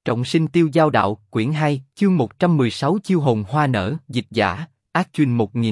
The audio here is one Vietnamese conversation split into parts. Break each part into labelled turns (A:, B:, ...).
A: Trọng sinh tiêu giao đạo, quyển 2, chương 116 chiêu hồn hoa nở, dịch giả, Ác Chuyên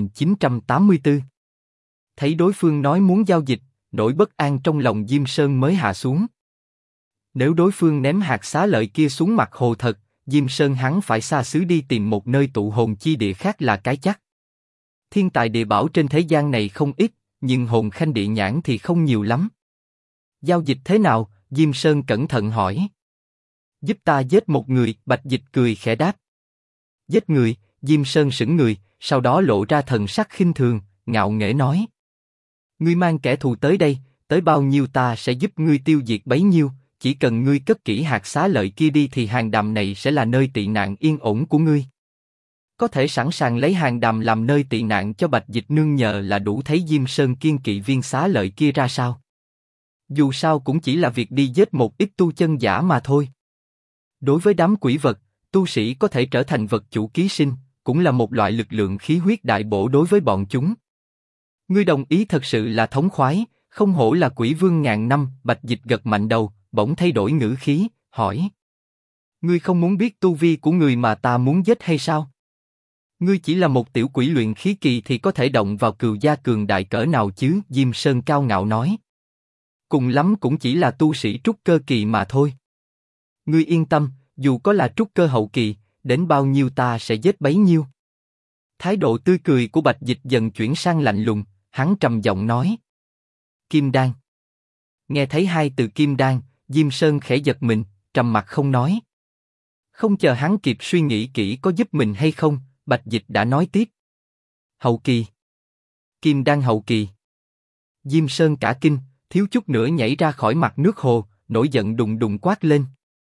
A: 1984. Thấy đối phương nói muốn giao dịch, nỗi bất an trong lòng Diêm Sơn mới hạ xuống. Nếu đối phương ném hạt xá lợi kia xuống mặt hồ thật, Diêm Sơn hắn phải xa xứ đi tìm một nơi tụ hồn chi địa khác là cái chắc. Thiên tài địa bảo trên thế gian này không ít, nhưng hồn khanh địa nhãn thì không nhiều lắm. Giao dịch thế nào? Diêm Sơn cẩn thận hỏi. Giúp ta giết một người, Bạch Dịch cười khẽ đáp. Giết người? Diêm Sơn sững người, sau đó lộ ra thần sắc khinh thường, ngạo nghễ nói. Ngươi mang kẻ thù tới đây, tới bao nhiêu ta sẽ giúp ngươi tiêu diệt bấy nhiêu, chỉ cần ngươi cất kỹ hạt xá lợi kia đi thì hang đàm này sẽ là nơi tị nạn yên ổn của ngươi. Có thể sẵn sàng lấy hang đàm làm nơi tị nạn cho Bạch Dịch nương nhờ là đủ thấy Diêm Sơn kiên kỵ viên xá lợi kia ra sao. Dù sao cũng chỉ là việc đi giết một ít tu chân giả mà thôi. Đối với đám quỷ vật, tu sĩ có thể trở thành vật chủ ký sinh, cũng là một loại lực lượng khí huyết đại bổ đối với bọn chúng. Ngươi đồng ý thật sự là thống khoái, không hổ là quỷ vương ngàn năm. Bạch Dịch gật mạnh đầu, bỗng thay đổi ngữ khí, hỏi. Ngươi không muốn biết tu vi của người mà ta muốn giết hay sao? Ngươi chỉ là một tiểu quỷ luyện khí kỳ thì có thể động vào cừu gia cường đại cỡ nào chứ? Diêm Sơn cao ngạo nói. Cùng lắm cũng chỉ là tu sĩ trúc cơ kỳ mà thôi. Ngươi yên tâm, dù có là trúc cơ hậu kỳ, đến bao nhiêu ta sẽ giết bấy nhiêu. Thái độ tươi cười của Bạch Dịch dần chuyển sang lạnh lùng, hắn trầm giọng nói. Kim đan. Nghe thấy hai từ kim đan, Diêm Sơn khẽ giật mình, trầm mặt không nói. Không chờ hắn kịp suy nghĩ kỹ có giúp mình hay không, Bạch Dịch đã nói tiếp. Hậu kỳ. Kim đan hậu kỳ. Diêm Sơn cả kinh, thiếu chút nữa nhảy ra khỏi mặt nước hồ, nổi giận đùng đùng quát lên.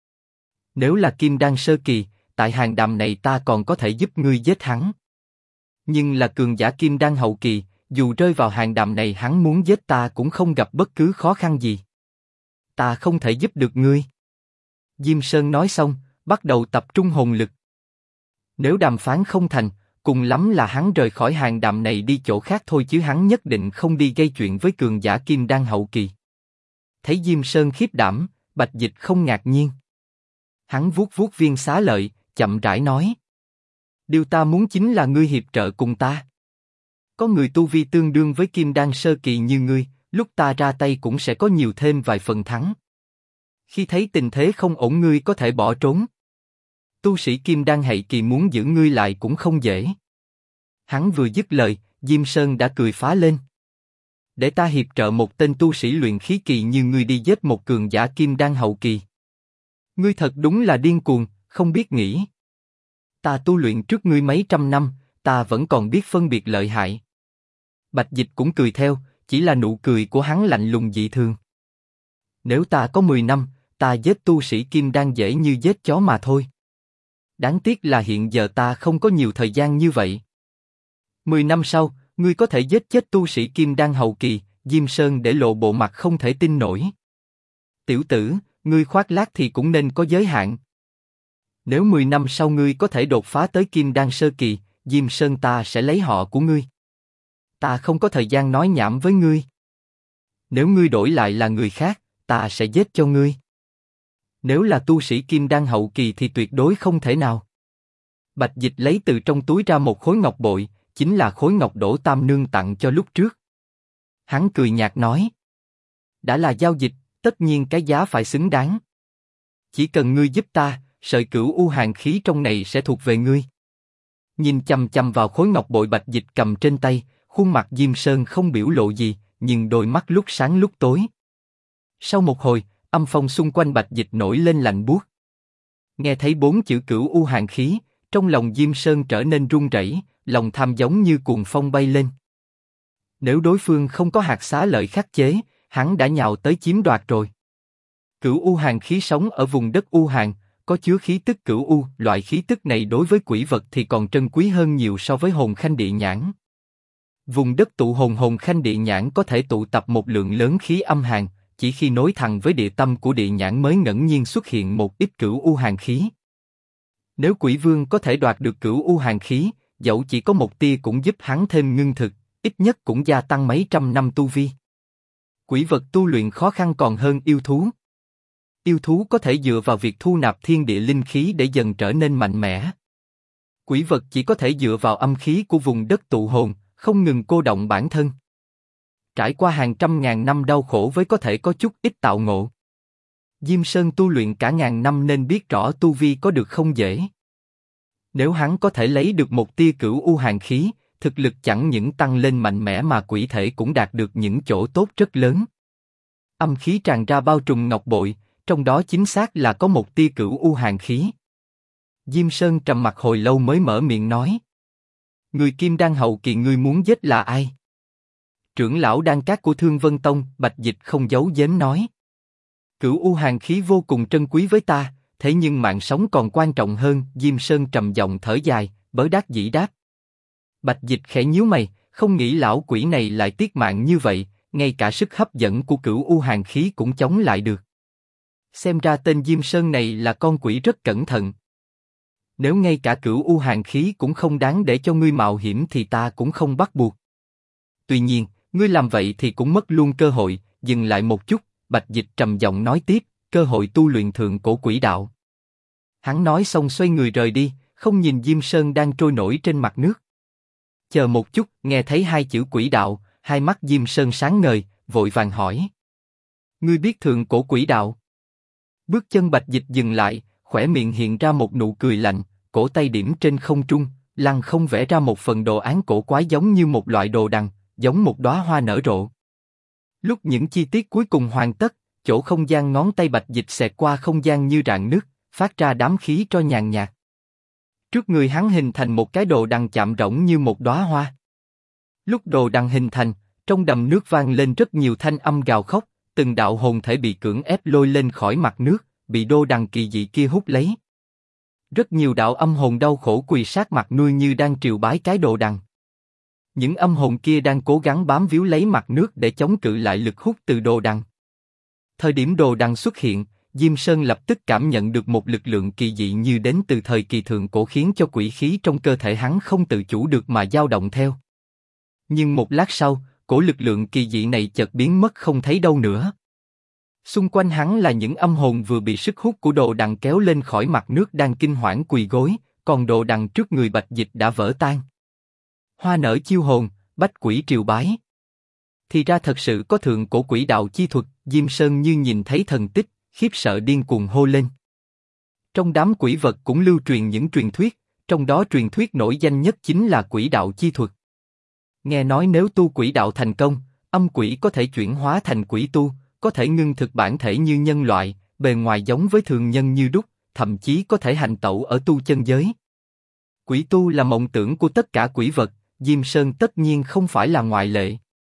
A: Nếu là kim đan sơ kỳ, tại hang đàm này ta còn có thể giúp ngươi giết hắn. Nhưng là cường giả kim đan hậu kỳ, dù rơi vào hang đàm này hắn muốn giết ta cũng không gặp bất cứ khó khăn gì. Ta không thể giúp được ngươi. Diêm Sơn nói xong, bắt đầu tập trung hồn lực. Nếu đàm phán không thành, cùng lắm là hắn rời khỏi hang đàm này đi chỗ khác thôi chứ hắn nhất định không đi gây chuyện với cường giả kim đan hậu kỳ. Thấy Diêm Sơn khiếp đảm, Bạch Dịch không ngạc nhiên. Hắn vuốt vuốt viên xá lợi, chậm rãi nói. Điều ta muốn chính là ngươi hiệp trợ cùng ta. Có người tu vi tương đương với kim đan sơ kỳ như ngươi, lúc ta ra tay cũng sẽ có nhiều thêm vài phần thắng. Khi thấy tình thế không ổn ngươi có thể bỏ trốn. Tu sĩ kim đan hậu kỳ muốn giữ ngươi lại cũng không dễ. Hắn vừa dứt lời, Diêm Sơn đã cười phá lên. Để ta hiệp trợ một tên tu sĩ luyện khí kỳ như ngươi đi giết một cường giả kim đan hậu kỳ. Ngươi thật đúng là điên cuồng, không biết nghĩ. Ta tu luyện trước ngươi mấy trăm năm, ta vẫn còn biết phân biệt lợi hại. Bạch Dịch cũng cười theo, chỉ là nụ cười của hắn lạnh lùng dị thường. Nếu ta có 10 năm, ta giết tu sĩ kim đan dễ như giết chó mà thôi. Đáng tiếc là hiện giờ ta không có nhiều thời gian như vậy. 10 năm sau, ngươi có thể giết chết tu sĩ kim đan hậu kỳ. Diêm Sơn để lộ bộ mặt không thể tin nổi. Tiểu tử, ngươi khoác lác thì cũng nên có giới hạn. Nếu 10 năm sau ngươi có thể đột phá tới kim đan sơ kỳ, Diêm Sơn ta sẽ lấy họ của ngươi. Ta không có thời gian nói nhảm với ngươi. Nếu ngươi đổi lại là người khác, ta sẽ giết cho ngươi. Nếu là tu sĩ kim đan hậu kỳ thì tuyệt đối không thể nào. Bạch Dịch lấy từ trong túi ra một khối ngọc bội, chính là khối ngọc Đỗ Tam Nương tặng cho lúc trước. Hắn cười nhạt nói. Đã là giao dịch, tất nhiên cái giá phải xứng đáng. Chỉ cần ngươi giúp ta, sợi cửu u hàn khí trong này sẽ thuộc về ngươi. Nhìn chằm chằm vào khối ngọc bội Bạch Dịch cầm trên tay, khuôn mặt Diêm Sơn không biểu lộ gì, nhưng đôi mắt lúc sáng lúc tối. Sau một hồi, âm phong xung quanh Bạch Dịch nổi lên lạnh buốt. Nghe thấy 4 chữ cửu u hàn khí, trong lòng Diêm Sơn trở nên run rẩy, lòng tham giống như cuồng phong bay lên. Nếu đối phương không có hạt xá lợi khắc chế, hắn đã nhào tới chiếm đoạt rồi. Cửu u hàn khí sống ở vùng đất u hàn, có chứa khí tức cửu u, loại khí tức này đối với quỷ vật thì còn trân quý hơn nhiều so với hồn khanh địa nhãn. Vùng đất tụ hồn khanh địa nhãn có thể tụ tập một lượng lớn khí âm hàn, chỉ khi nối thẳng với địa tâm của địa nhãn mới ngẫu nhiên xuất hiện một ít cửu u hàn khí. Nếu quỷ vương có thể đoạt được cửu u hàn khí, dẫu chỉ có một tia cũng giúp hắn thêm ngưng thực, ít nhất cũng gia tăng mấy trăm năm tu vi. Quỷ vật tu luyện khó khăn còn hơn yêu thú. Yêu thú có thể dựa vào việc thu nạp thiên địa linh khí để dần trở nên mạnh mẽ. Quỷ vật chỉ có thể dựa vào âm khí của vùng đất tụ hồn, không ngừng cô động bản thân. Trải qua hàng trăm ngàn năm đau khổ với có thể có chút ít tạo ngộ. Diêm Sơn tu luyện cả ngàn năm nên biết rõ tu vi có được không dễ. Nếu hắn có thể lấy được một tia cửu u hàn khí, thực lực chẳng những tăng lên mạnh mẽ mà quỷ thể cũng đạt được những chỗ tốt rất lớn. Âm khí tràn ra bao trùm ngọc bội, trong đó chính xác là có một tia cửu u hàn khí. Diêm Sơn trầm mặc hồi lâu mới mở miệng nói. Người Kim Đan hậu kỳ ngươi muốn giết là ai? Trưởng lão đan cát của Thương Vân Tông, Bạch Dịch không giấu giếm nói. Cửu u hàn khí vô cùng trân quý với ta, thế nhưng mạng sống còn quan trọng hơn. Diêm Sơn trầm giọng thở dài, bớ đắc dĩ đáp. Bạch Dịch khẽ nhíu mày, không nghĩ lão quỷ này lại tiếc mạng như vậy, ngay cả sức hấp dẫn của cửu u hàn khí cũng chống lại được. Xem ra tên Diêm Sơn này là con quỷ rất cẩn thận. Nếu ngay cả cửu u hàn khí cũng không đáng để cho ngươi mạo hiểm thì ta cũng không bắt buộc. Tuy nhiên, ngươi làm vậy thì cũng mất luôn cơ hội. Dừng lại một chút, Bạch Dịch trầm giọng nói tiếp, cơ hội tu luyện thượng cổ quỷ đạo. Hắn nói xong xoay người rời đi, không nhìn Diêm Sơn đang trôi nổi trên mặt nước. Chờ một chút, nghe thấy hai chữ quỷ đạo, hai mắt Diêm Sơn sáng ngời, vội vàng hỏi. Ngươi biết thượng cổ quỷ đạo? Bước chân Bạch Dịch dừng lại, khóe miệng hiện ra một nụ cười lạnh, cổ tay điểm trên không trung, lăng không vẽ ra một phần đồ án cổ quái giống như một loại đồ đằng, giống một đóa hoa nở rộ. Lúc những chi tiết cuối cùng hoàn tất, chỗ không gian ngón tay Bạch Dịch xẹt qua không gian như rạn nứt, phát ra đám khí tro nhàn nhạt. Trước người hắn hình thành một cái đồ đằng chạm rỗng như một đóa hoa. Lúc đồ đằng hình thành, trong đầm nước vang lên rất nhiều thanh âm gào khóc, từng đạo hồn thể bị cưỡng ép lôi lên khỏi mặt nước, bị đồ đằng kỳ dị kia hút lấy. Rất nhiều đạo âm hồn đau khổ quỳ sát mặt nuôi như đang triều bái cái đồ đằng. Những âm hồn kia đang cố gắng bám víu lấy mặt nước để chống cự lại lực hút từ đồ đằng. Thời điểm đồ đằng xuất hiện, Diêm Sơn lập tức cảm nhận được một lực lượng kỳ dị như đến từ thời kỳ thượng cổ khiến cho quỷ khí trong cơ thể hắn không tự chủ được mà dao động theo. Nhưng một lát sau, cổ lực lượng kỳ dị này chợt biến mất không thấy đâu nữa. Xung quanh hắn là những âm hồn vừa bị sức hút của đồ đằng kéo lên khỏi mặt nước đang kinh hoảng quỳ gối, còn đồ đằng trước người Bạch Dịch đã vỡ tan. Hoa nở chiêu hồn, bách quỷ triều bái. Thì ra thật sự có thượng cổ quỷ đạo chi thuật. Diêm Sơn như nhìn thấy thần tích, khiếp sợ điên cuồng hô lên. Trong đám quỷ vật cũng lưu truyền những truyền thuyết, trong đó truyền thuyết nổi danh nhất chính là quỷ đạo chi thuật. Nghe nói nếu tu quỷ đạo thành công, âm quỷ có thể chuyển hóa thành quỷ tu, có thể ngưng thực bản thể như nhân loại, bề ngoài giống với thường nhân như đúc, thậm chí có thể hành tẩu ở tu chân giới. Quỷ tu là mộng tưởng của tất cả quỷ vật, Diêm Sơn tất nhiên không phải là ngoại lệ.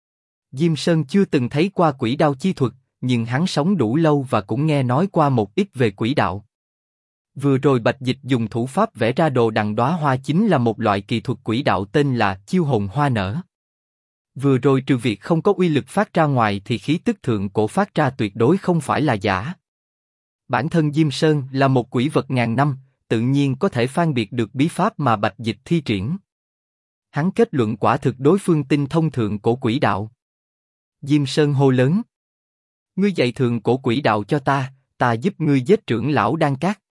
A: Diêm Sơn chưa từng thấy qua quỷ đạo chi thuật, nhưng hắn sống đủ lâu và cũng nghe nói qua một ít về quỷ đạo. Vừa rồi Bạch Dịch dùng thủ pháp vẽ ra đồ đằng đóa hoa chính là một loại kỳ thuật quỷ đạo tên là chiêu hồn hoa nở. Vừa rồi trừ việc không có uy lực phát ra ngoài thì khí tức thượng cổ phát ra tuyệt đối không phải là giả. Bản thân Diêm Sơn là một quỷ vật ngàn năm, tự nhiên có thể phân biệt được bí pháp mà Bạch Dịch thi triển. Hắn kết luận quả thực đối phương tinh thông thượng cổ quỷ đạo. Diêm Sơn hô lớn. Ngươi dạy thượng cổ quỷ đạo cho ta, ta giúp ngươi giết trưởng lão Đan Cát.